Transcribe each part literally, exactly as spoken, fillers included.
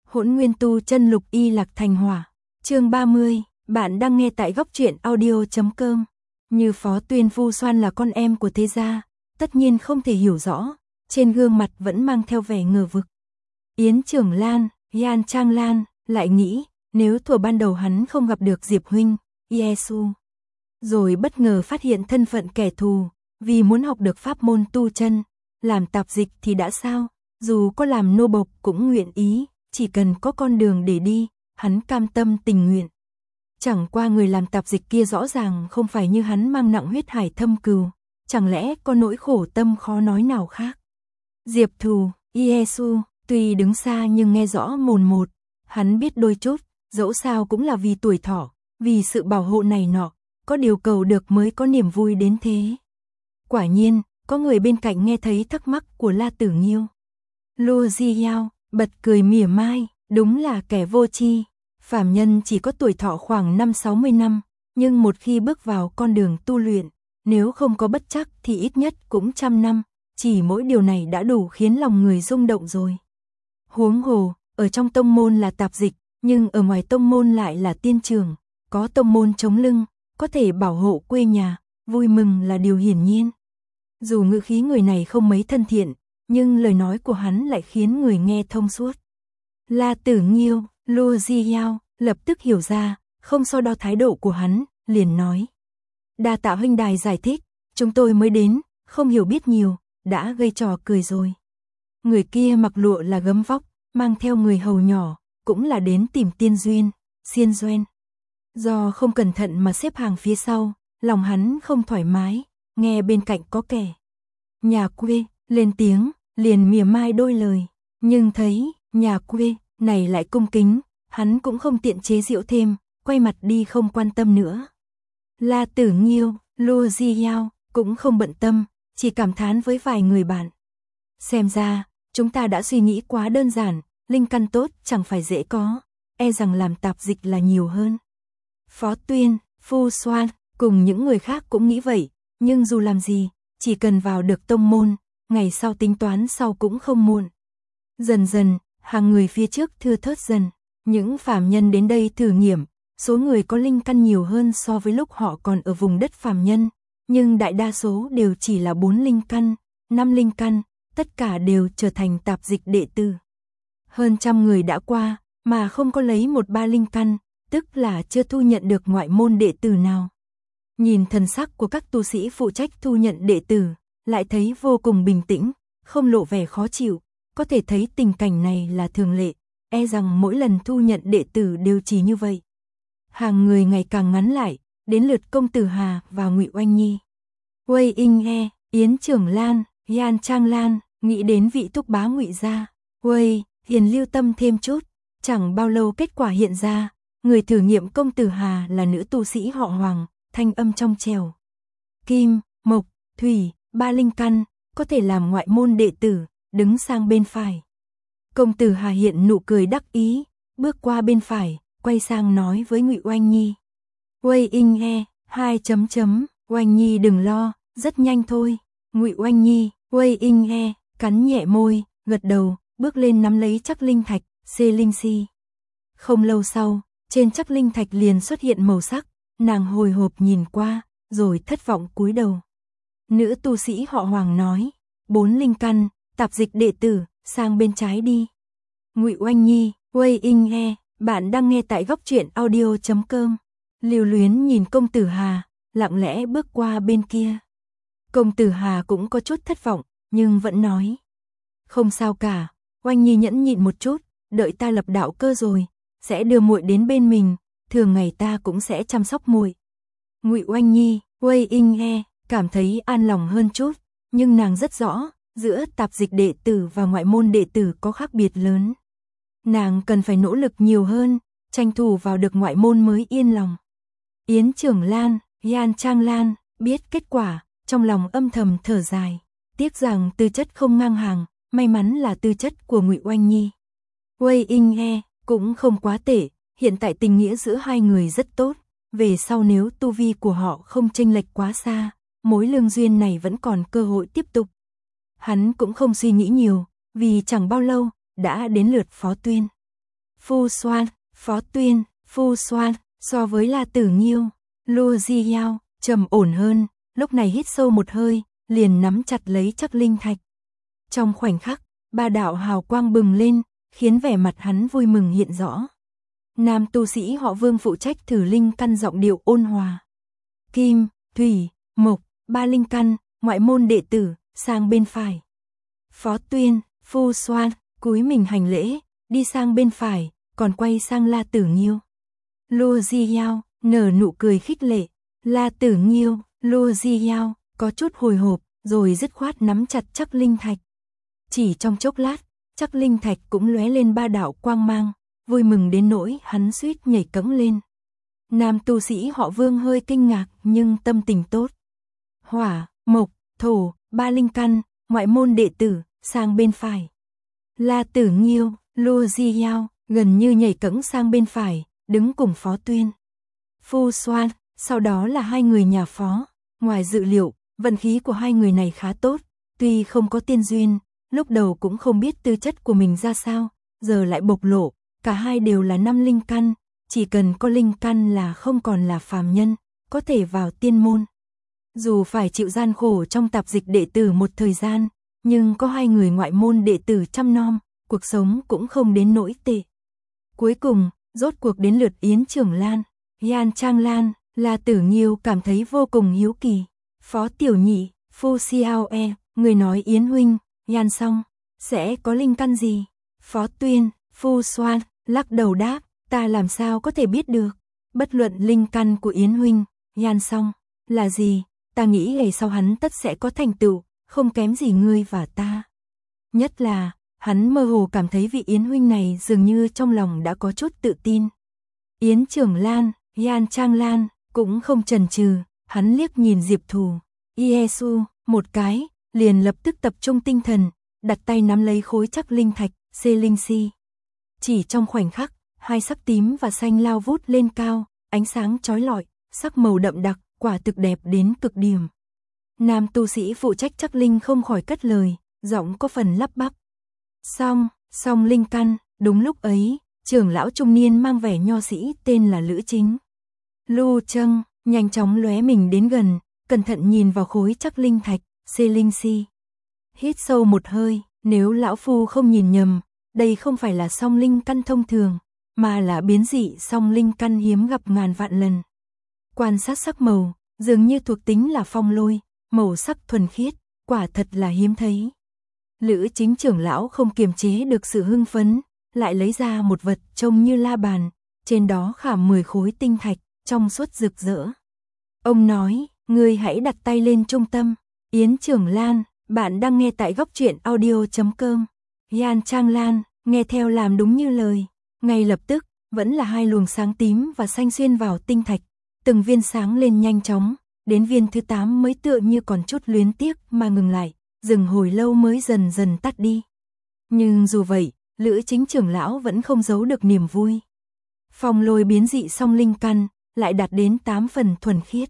Hỗn Nguyên Tu Chân Lục Y Lạc Thành Hỏa. Chương ba mươi, bạn đang nghe tại góc truyện audio chấm com. Như Phó Tuyên Vu Xoan là con em của thế gia, tất nhiên không thể hiểu rõ, trên gương mặt vẫn mang theo vẻ ngờ vực. Yến Trưởng Lan, Yan Trang Lan lại nghĩ, nếu thuở ban đầu hắn không gặp được Diệp huynh, Yesu, rồi bất ngờ phát hiện thân phận kẻ thù, vì muốn học được pháp môn tu chân, làm tạp dịch thì đã sao, dù có làm nô bộc cũng nguyện ý, chỉ cần có con đường để đi, hắn cam tâm tình nguyện. Chẳng qua người làm tạp dịch kia rõ ràng không phải như hắn mang nặng huyết hải thâm cừu, chẳng lẽ có nỗi khổ tâm khó nói nào khác. Diệp Thù, Yesu, tuy đứng xa nhưng nghe rõ mồn một, hắn biết đôi chút, dẫu sao cũng là vì tuổi thọ, vì sự bảo hộ này nọ, có điều cầu được mới có niềm vui đến thế. Quả nhiên, có người bên cạnh nghe thấy thắc mắc của La Tử Nghiêu. Lu Di Yao bật cười mỉa mai, đúng là kẻ vô tri. Phàm nhân chỉ có tuổi thọ khoảng năm sáu mươi năm, nhưng một khi bước vào con đường tu luyện, nếu không có bất trắc thì ít nhất cũng trăm năm, chỉ mỗi điều này đã đủ khiến lòng người rung động rồi. Huống hồ, ở trong tông môn là tạp dịch, nhưng ở ngoài tông môn lại là tiên trường, có tông môn chống lưng, có thể bảo hộ quê nhà, vui mừng là điều hiển nhiên. Dù ngữ khí người này không mấy thân thiện, nhưng lời nói của hắn lại khiến người nghe thông suốt. La Tử Nghiêu, Lu Di Yao lập tức hiểu ra, không so đo thái độ của hắn, liền nói. Đa tạ huynh đài giải thích, chúng tôi mới đến, không hiểu biết nhiều, đã gây trò cười rồi. Người kia mặc lụa là gấm vóc, mang theo người hầu nhỏ, cũng là đến tìm tiên duyên, xiên doen. Do không cẩn thận mà xếp hàng phía sau, lòng hắn không thoải mái, nghe bên cạnh có kẻ nhà quê lên tiếng, liền mỉa mai đôi lời, nhưng thấy nhà quê này lại cung kính, hắn cũng không tiện chế giễu thêm, quay mặt đi không quan tâm nữa. La Tử Nghiêu, Lu Di Yao cũng không bận tâm, chỉ cảm thán với vài người bạn. Xem ra, chúng ta đã suy nghĩ quá đơn giản, linh căn tốt chẳng phải dễ có, e rằng làm tạp dịch là nhiều hơn. Phó Tuyên, Vu Xoan cùng những người khác cũng nghĩ vậy, nhưng dù làm gì, chỉ cần vào được tông môn, ngày sau tính toán sau cũng không muộn. Dần dần, hàng người phía trước thưa thớt dần, những phàm nhân đến đây thử nghiệm, số người có linh căn nhiều hơn so với lúc họ còn ở vùng đất phàm nhân, nhưng đại đa số đều chỉ là bốn linh căn, năm linh căn, tất cả đều trở thành tạp dịch đệ tử. Hơn trăm người đã qua, mà không có lấy một ba linh căn, tức là chưa thu nhận được ngoại môn đệ tử nào. Nhìn thần sắc của các tu sĩ phụ trách thu nhận đệ tử, lại thấy vô cùng bình tĩnh, không lộ vẻ khó chịu, có thể thấy tình cảnh này là thường lệ, e rằng mỗi lần thu nhận đệ tử đều chỉ như vậy. Hàng người ngày càng ngắn lại, đến lượt công tử Hà và Ngụy Oanh Nhi. Wei In He, Yến Trưởng Lan, Yan Trang Lan, nghĩ đến vị thúc bá Ngụy gia, Wei, hiền lưu tâm thêm chút, chẳng bao lâu kết quả hiện ra, người thử nghiệm công tử Hà là nữ tu sĩ họ Hoàng, thanh âm trong trẻo. Kim, Mộc, Thủy, ba linh căn, có thể làm ngoại môn đệ tử, đứng sang bên phải. Công tử Hà hiện nụ cười đắc ý, bước qua bên phải, quay sang nói với Ngụy Oanh Nhi. Wei In He, hai chấm chấm, Oanh Nhi đừng lo, rất nhanh thôi. Ngụy Oanh Nhi, Wei In He, cắn nhẹ môi, gật đầu, bước lên nắm lấy chắc linh thạch, xê linh si. Không lâu sau, trên chắc linh thạch liền xuất hiện màu sắc, nàng hồi hộp nhìn qua, rồi thất vọng cúi đầu. Nữ tu sĩ họ Hoàng nói, bốn linh căn, tạp dịch đệ tử, sang bên trái đi. Ngụy Oanh Nhi, Wei In He, bạn đang nghe tại góc truyện audio chấm com. Lưu luyến nhìn công tử Hà, lặng lẽ bước qua bên kia. Công tử Hà cũng có chút thất vọng, nhưng vẫn nói. Không sao cả, Oanh Nhi nhẫn nhịn một chút, đợi ta lập đạo cơ rồi, sẽ đưa muội đến bên mình, thường ngày ta cũng sẽ chăm sóc muội. Ngụy Oanh Nhi, Wei In He, cảm thấy an lòng hơn chút, nhưng nàng rất rõ, giữa tạp dịch đệ tử và ngoại môn đệ tử có khác biệt lớn. Nàng cần phải nỗ lực nhiều hơn, tranh thủ vào được ngoại môn mới yên lòng. Yến Trưởng Lan, Yan Trang Lan, biết kết quả, trong lòng âm thầm thở dài, tiếc rằng tư chất không ngang hàng, may mắn là tư chất của Ngụy Oanh Nhi. Wei In He cũng không quá tệ, hiện tại tình nghĩa giữa hai người rất tốt, về sau nếu tu vi của họ không chênh lệch quá xa, mối lương duyên này vẫn còn cơ hội tiếp tục. Hắn cũng không suy nghĩ nhiều, vì chẳng bao lâu, đã đến lượt Phó Tuyên. Phu Soan, Phó Tuyên, Phu Soan, so với La Tử Nghiêu, Lu Ziyao, trầm ổn hơn, lúc này hít sâu một hơi, liền nắm chặt lấy Trắc Linh Thạch. Trong khoảnh khắc, ba đạo hào quang bừng lên, khiến vẻ mặt hắn vui mừng hiện rõ. Nam tu sĩ họ Vương phụ trách thử linh căn giọng điệu ôn hòa. Kim, thủy, mộc, ba linh căn, ngoại môn đệ tử, sang bên phải. Phó Tuyên, Phu Soan, cúi mình hành lễ, đi sang bên phải, còn quay sang La Tử Nghiêu. Lu Ziyao, nở nụ cười khích lệ. La Tử Nghiêu, Lu Ziyao, có chút hồi hộp, rồi dứt khoát nắm chặt Trắc Linh Thạch. Chỉ trong chốc lát, Trắc Linh Thạch cũng lóe lên ba đạo quang mang, vui mừng đến nỗi hắn suýt nhảy cẫng lên. Nam tu sĩ họ Vương hơi kinh ngạc nhưng tâm tình tốt. Hỏa, mộc, thổ, ba linh căn, ngoại môn đệ tử, sang bên phải. La Tử Nghiêu, Lu Ziyao, gần như nhảy cẫng sang bên phải, đứng cùng Phó Tuyên. Phu Soan, sau đó là hai người nhà Phó. Ngoài dự liệu, vận khí của hai người này khá tốt, tuy không có tiên duyên, lúc đầu cũng không biết tư chất của mình ra sao, giờ lại bộc lộ, cả hai đều là năm linh căn, chỉ cần có linh căn là không còn là phàm nhân, có thể vào tiên môn. Dù phải chịu gian khổ trong tạp dịch đệ tử một thời gian, nhưng có hai người ngoại môn đệ tử chăm nom, cuộc sống cũng không đến nỗi tệ. Cuối cùng, rốt cuộc đến lượt Yến Trưởng Lan, Yan Trang Lan, La Tử Nghiêu cảm thấy vô cùng hiếu kỳ. Phó Tiểu Nhị, Phu Xiao E, người nói Yến huynh, Yan Song, sẽ có linh căn gì? Phó Tuyên, Phu Soan, lắc đầu đáp, ta làm sao có thể biết được. Bất luận linh căn của Yến huynh, Yan Song, là gì, ta nghĩ ngày sau hắn tất sẽ có thành tựu, không kém gì ngươi và ta. Nhất là, hắn mơ hồ cảm thấy vị Yến huynh này dường như trong lòng đã có chút tự tin. Yến Trưởng Lan, Yan Trang Lan, cũng không chần chừ, hắn liếc nhìn Diệp Thù, Yesu, một cái, liền lập tức tập trung tinh thần, đặt tay nắm lấy khối Trắc Linh Thạch, xê linh si. Chỉ trong khoảnh khắc, hai sắc tím và xanh lao vút lên cao, ánh sáng chói lọi, sắc màu đậm đặc, quả thực đẹp đến cực điểm. Nam tu sĩ phụ trách Trắc Linh không khỏi cất lời, giọng có phần lắp bắp. Xong, xong linh căn, đúng lúc ấy, trưởng lão trung niên mang vẻ nho sĩ tên là Lữ Chính. Lu Trâng, nhanh chóng lóe mình đến gần, cẩn thận nhìn vào khối Trắc Linh Thạch, xê linh si. Hít sâu một hơi, nếu lão phu không nhìn nhầm, đây không phải là song linh căn thông thường, mà là biến dị song linh căn hiếm gặp ngàn vạn lần. Quan sát sắc màu, dường như thuộc tính là phong lôi, màu sắc thuần khiết, quả thật là hiếm thấy. Lữ Chính trưởng lão không kiềm chế được sự hưng phấn, lại lấy ra một vật trông như la bàn, trên đó khảm mười khối tinh thạch, trong suốt rực rỡ. Ông nói, ngươi hãy đặt tay lên trung tâm. Yến Trưởng Lan, bạn đang nghe tại góc truyện audio chấm com. Yan Trang Lan, nghe theo làm đúng như lời. Ngay lập tức, vẫn là hai luồng sáng tím và xanh xuyên vào tinh thạch, từng viên sáng lên nhanh chóng, đến viên thứ tám mới tựa như còn chút luyến tiếc mà ngừng lại, dừng hồi lâu mới dần dần tắt đi. Nhưng dù vậy, Lữ Chính trưởng lão vẫn không giấu được niềm vui. Phong lôi biến dị song linh căn, lại đạt đến tám phần thuần khiết.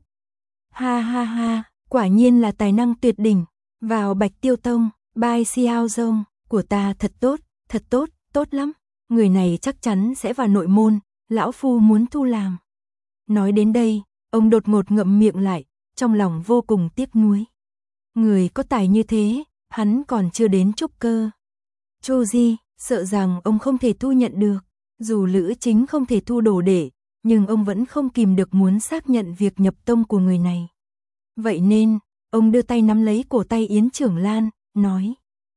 Ha ha ha, quả nhiên là tài năng tuyệt đỉnh, vào Bạch Tiêu Tông, Bai Xiao Dông, của ta thật tốt, thật tốt, tốt lắm, người này chắc chắn sẽ vào nội môn, lão phu muốn thu làm. Nói đến đây, ông đột ngột ngậm miệng lại, trong lòng vô cùng tiếc nuối. Người có tài như thế, hắn còn chưa đến trúc cơ. Chu Di, sợ rằng ông không thể thu nhận được, dù Lữ Chính không thể thu đồ đệ, nhưng ông vẫn không kìm được muốn xác nhận việc nhập tông của người này. Vậy nên, ông đưa tay nắm lấy cổ tay Yến Trưởng Lan, nói: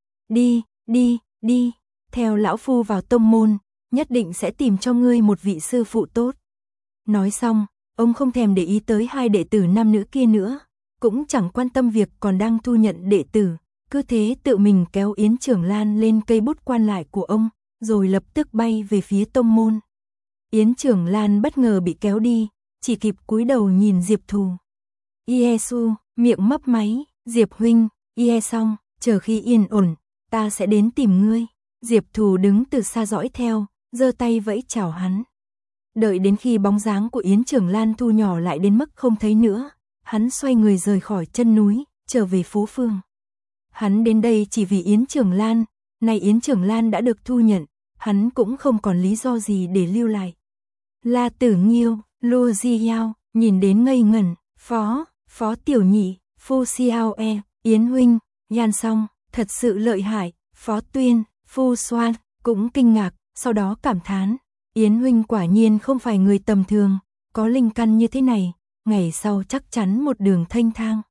Đi, đi, đi, theo lão phu vào tông môn, nhất định sẽ tìm cho ngươi một vị sư phụ tốt. Nói xong, ông không thèm để ý tới hai đệ tử nam nữ kia nữa, cũng chẳng quan tâm việc còn đang thu nhận đệ tử, cứ thế tự mình kéo Yến Trưởng Lan lên cây bút quan lại của ông, rồi lập tức bay về phía tông môn. Yến Trưởng Lan bất ngờ bị kéo đi, chỉ kịp cúi đầu nhìn Diệp Thù. Yesu, miệng mấp máy, Diệp huynh, Ye xong, chờ khi yên ổn, ta sẽ đến tìm ngươi. Diệp Thù đứng từ xa dõi theo, giơ tay vẫy chào hắn. Đợi đến khi bóng dáng của Yến Trưởng Lan thu nhỏ lại đến mức không thấy nữa, hắn xoay người rời khỏi chân núi, trở về phố phường. Hắn đến đây chỉ vì Yến Trưởng Lan, nay Yến Trưởng Lan đã được thu nhận, hắn cũng không còn lý do gì để lưu lại. La Tử Nghiêu, Lu Ziyao, nhìn đến ngây ngẩn, phó, phó tiểu nhị, Phu Xiao E, Yến huynh, Yan Song, thật sự lợi hại, Phó Tuyên, Phu Xoan, cũng kinh ngạc, sau đó cảm thán, Yến huynh quả nhiên không phải người tầm thường, có linh căn như thế này, ngày sau chắc chắn một đường thanh thang.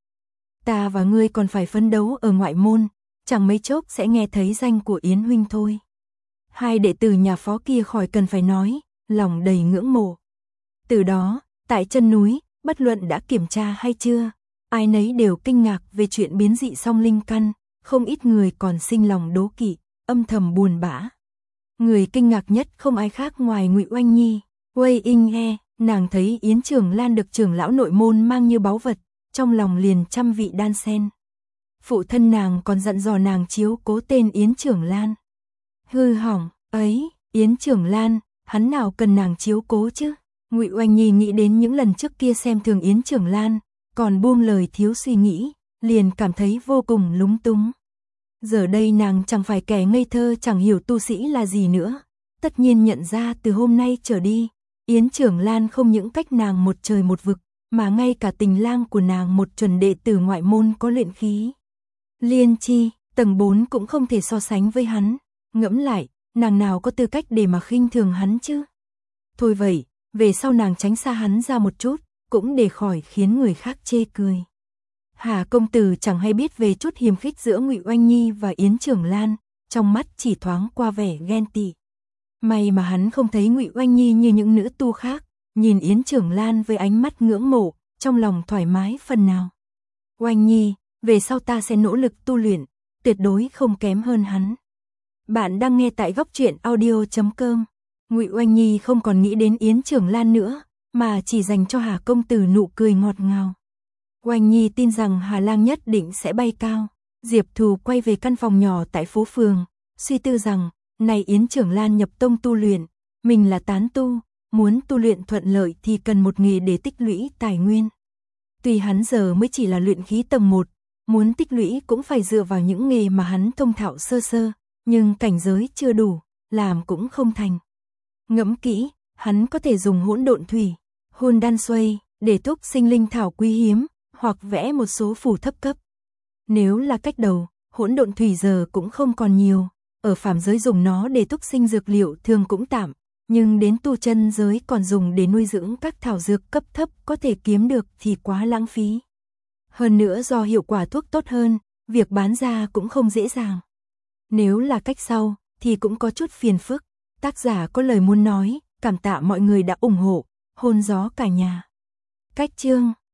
Ta và ngươi còn phải phấn đấu ở ngoại môn, chẳng mấy chốc sẽ nghe thấy danh của Yến huynh thôi. Hai đệ tử nhà Phó kia khỏi cần phải nói, lòng đầy ngưỡng mộ. Từ đó, tại chân núi, bất luận đã kiểm tra hay chưa, ai nấy đều kinh ngạc về chuyện biến dị song linh căn, không ít người còn sinh lòng đố kỵ, âm thầm buồn bã. Người kinh ngạc nhất không ai khác ngoài Ngụy Oanh Nhi, Wei In E, nàng thấy Yến Trưởng Lan được trưởng lão nội môn mang như báu vật, trong lòng liền trăm vị đan xen. Phụ thân nàng còn dặn dò nàng chiếu cố tên Yến Trưởng Lan. Hư hỏng, ấy, Yến Trưởng Lan, hắn nào cần nàng chiếu cố chứ? Ngụy Oanh Nhi nghĩ đến những lần trước kia xem thường Yến Trưởng Lan, còn buông lời thiếu suy nghĩ, liền cảm thấy vô cùng lúng túng. Giờ đây nàng chẳng phải kẻ ngây thơ chẳng hiểu tu sĩ là gì nữa, tất nhiên nhận ra từ hôm nay trở đi, Yến Trưởng Lan không những cách nàng một trời một vực, mà ngay cả tình lang của nàng một chuẩn đệ tử ngoại môn có luyện khí. Liên chi, tầng bốn cũng không thể so sánh với hắn, ngẫm lại, nàng nào có tư cách để mà khinh thường hắn chứ? Thôi vậy, về sau nàng tránh xa hắn ra một chút, cũng để khỏi khiến người khác chê cười. Hà công tử chẳng hay biết về chút hiềm khích giữa Ngụy Oanh Nhi và Yến Trưởng Lan, trong mắt chỉ thoáng qua vẻ ghen tị. May mà hắn không thấy Ngụy Oanh Nhi như những nữ tu khác, nhìn Yến Trưởng Lan với ánh mắt ngưỡng mộ, trong lòng thoải mái phần nào. Oanh Nhi, về sau ta sẽ nỗ lực tu luyện, tuyệt đối không kém hơn hắn. Bạn đang nghe tại góc truyện audio chấm com. Ngụy Oanh Nhi không còn nghĩ đến Yến Trưởng Lan nữa, mà chỉ dành cho Hà công tử nụ cười ngọt ngào. Oanh Nhi tin rằng Hà Lang nhất định sẽ bay cao. Diệp Thù quay về căn phòng nhỏ tại phố phường, suy tư rằng, này Yến Trưởng Lan nhập tông tu luyện, mình là tán tu, muốn tu luyện thuận lợi thì cần một nghề để tích lũy tài nguyên. Tuy hắn giờ mới chỉ là luyện khí tầng một, muốn tích lũy cũng phải dựa vào những nghề mà hắn thông thạo sơ sơ, nhưng cảnh giới chưa đủ, làm cũng không thành. Ngẫm kỹ, hắn có thể dùng hỗn độn thủy, hôn đan xoay, để thúc sinh linh thảo quý hiếm, hoặc vẽ một số phù thấp cấp. Nếu là cách đầu, hỗn độn thủy giờ cũng không còn nhiều, ở phàm giới dùng nó để thúc sinh dược liệu thường cũng tạm, nhưng đến tu chân giới còn dùng để nuôi dưỡng các thảo dược cấp thấp có thể kiếm được thì quá lãng phí. Hơn nữa do hiệu quả thuốc tốt hơn, việc bán ra cũng không dễ dàng. Nếu là cách sau, thì cũng có chút phiền phức. Tác giả có lời muốn nói, cảm tạ mọi người đã ủng hộ, hôn gió cả nhà. Cách chương